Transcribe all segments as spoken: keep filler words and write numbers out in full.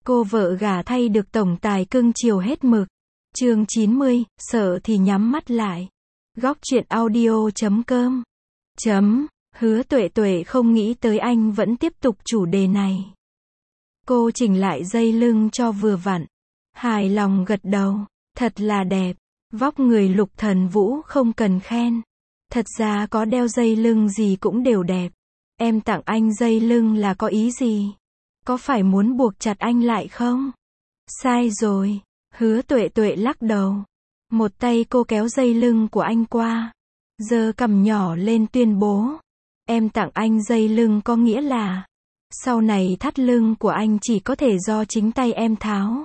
Cô vợ gả thay được tổng tài cưng chiều hết mực. Chương chín mươi, sợ thì nhắm mắt lại. Góc truyện audio chấm com. Chấm, Hứa Tuệ Tuệ không nghĩ tới anh vẫn tiếp tục chủ đề này. Cô chỉnh lại dây lưng cho vừa vặn. Hài lòng gật đầu. Thật là đẹp. Vóc người Lục Thần Vũ không cần khen. Thật ra có đeo dây lưng gì cũng đều đẹp. Em tặng anh dây lưng là có ý gì? Có phải muốn buộc chặt anh lại không? Sai rồi. Hứa Tuệ Tuệ lắc đầu. Một tay cô kéo dây lưng của anh qua. Giơ cằm nhỏ lên tuyên bố. Em tặng anh dây lưng có nghĩa là sau này thắt lưng của anh chỉ có thể do chính tay em tháo.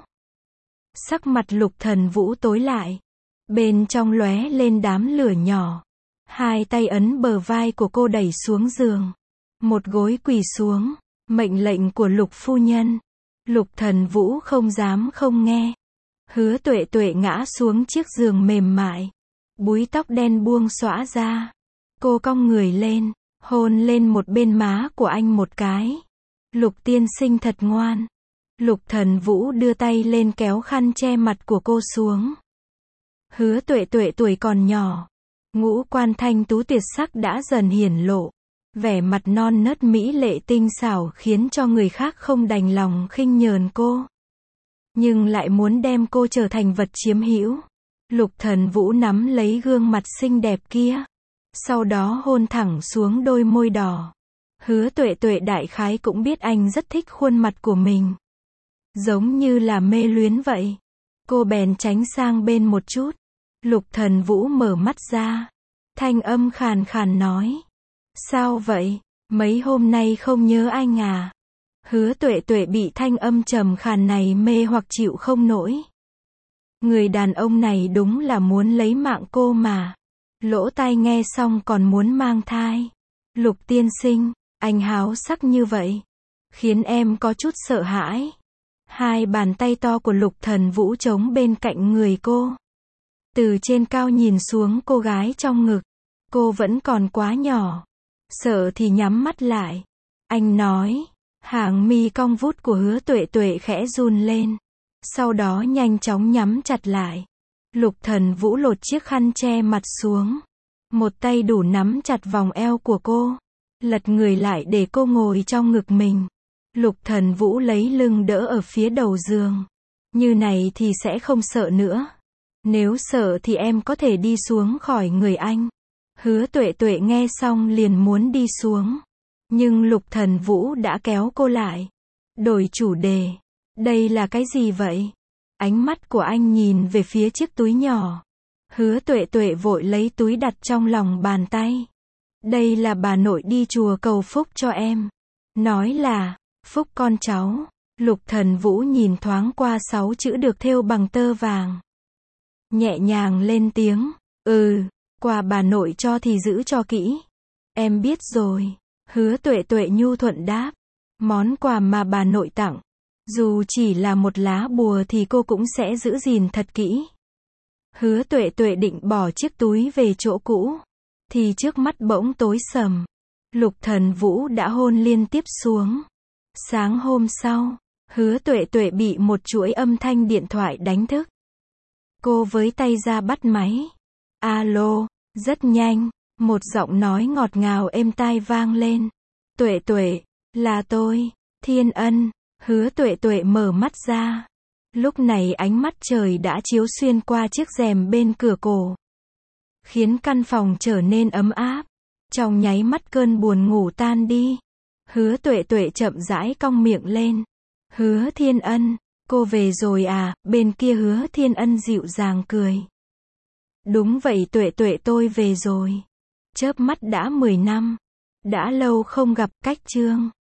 Sắc mặt Lục Thần Vũ tối lại. Bên trong lóe lên đám lửa nhỏ. Hai tay ấn bờ vai của cô đẩy xuống giường. Một gối quỳ xuống. Mệnh lệnh của Lục phu nhân. Lục Thần Vũ không dám không nghe. Hứa Tuệ Tuệ ngã xuống chiếc giường mềm mại. Búi tóc đen buông xõa ra. Cô cong người lên, hôn lên một bên má của anh một cái. Lục tiên sinh thật ngoan. Lục Thần Vũ đưa tay lên kéo khăn che mặt của cô xuống. Hứa Tuệ Tuệ tuổi còn nhỏ. Ngũ quan thanh tú tuyệt sắc đã dần hiển lộ. Vẻ mặt non nớt mỹ lệ tinh xảo khiến cho người khác không đành lòng khinh nhờn cô. Nhưng lại muốn đem cô trở thành vật chiếm hữu. Lục Thần Vũ nắm lấy gương mặt xinh đẹp kia. Sau đó hôn thẳng xuống đôi môi đỏ. Hứa Tuệ Tuệ đại khái cũng biết anh rất thích khuôn mặt của mình. Giống như là mê luyến vậy. Cô bèn tránh sang bên một chút. Lục Thần Vũ mở mắt ra. Thanh âm khàn khàn nói. Sao vậy? Mấy hôm nay không nhớ anh à? Hứa Tuệ Tuệ bị thanh âm trầm khàn này mê hoặc chịu không nổi. Người đàn ông này đúng là muốn lấy mạng cô mà. Lỗ tai nghe xong còn muốn mang thai. Lục tiên sinh, anh háo sắc như vậy. Khiến em có chút sợ hãi. Hai bàn tay to của Lục Thần Vũ chống bên cạnh người cô. Từ trên cao nhìn xuống cô gái trong ngực. Cô vẫn còn quá nhỏ. Sợ thì nhắm mắt lại. Anh nói. Hàng mi cong vút của Hứa Tuệ Tuệ khẽ run lên. Sau đó nhanh chóng nhắm chặt lại. Lục Thần Vũ lột chiếc khăn che mặt xuống. Một tay đủ nắm chặt vòng eo của cô. Lật người lại để cô ngồi trong ngực mình. Lục Thần Vũ lấy lưng đỡ ở phía đầu giường. Như này thì sẽ không sợ nữa. Nếu sợ thì em có thể đi xuống khỏi người anh. Hứa Tuệ Tuệ nghe xong liền muốn đi xuống. Nhưng Lục Thần Vũ đã kéo cô lại. Đổi chủ đề. Đây là cái gì vậy? Ánh mắt của anh nhìn về phía chiếc túi nhỏ. Hứa Tuệ Tuệ vội lấy túi đặt trong lòng bàn tay. Đây là bà nội đi chùa cầu phúc cho em. Nói là, phúc con cháu. Lục Thần Vũ nhìn thoáng qua sáu chữ được thêu bằng tơ vàng. Nhẹ nhàng lên tiếng. Ừ, quà bà nội cho thì giữ cho kỹ. Em biết rồi. Hứa Tuệ Tuệ nhu thuận đáp. Món quà mà bà nội tặng. Dù chỉ là một lá bùa thì cô cũng sẽ giữ gìn thật kỹ. Hứa Tuệ Tuệ định bỏ chiếc túi về chỗ cũ. Thì trước mắt bỗng tối sầm. Lục Thần Vũ đã hôn liên tiếp xuống. Sáng hôm sau, Hứa Tuệ Tuệ bị một chuỗi âm thanh điện thoại đánh thức. Cô với tay ra bắt máy. Alo, rất nhanh, một giọng nói ngọt ngào êm tai vang lên. Tuệ Tuệ, là tôi, Thiên Ân. Hứa Tuệ Tuệ mở mắt ra. Lúc này ánh mắt trời đã chiếu xuyên qua chiếc rèm bên cửa cổ. Khiến căn phòng trở nên ấm áp. Trong nháy mắt cơn buồn ngủ tan đi. Hứa Tuệ Tuệ chậm rãi cong miệng lên. Hứa Thiên Ân, cô về rồi à? Bên kia Hứa Thiên Ân dịu dàng cười. Đúng vậy Tuệ Tuệ tôi về rồi. Chớp mắt đã mười năm. Đã lâu không gặp. Cách chương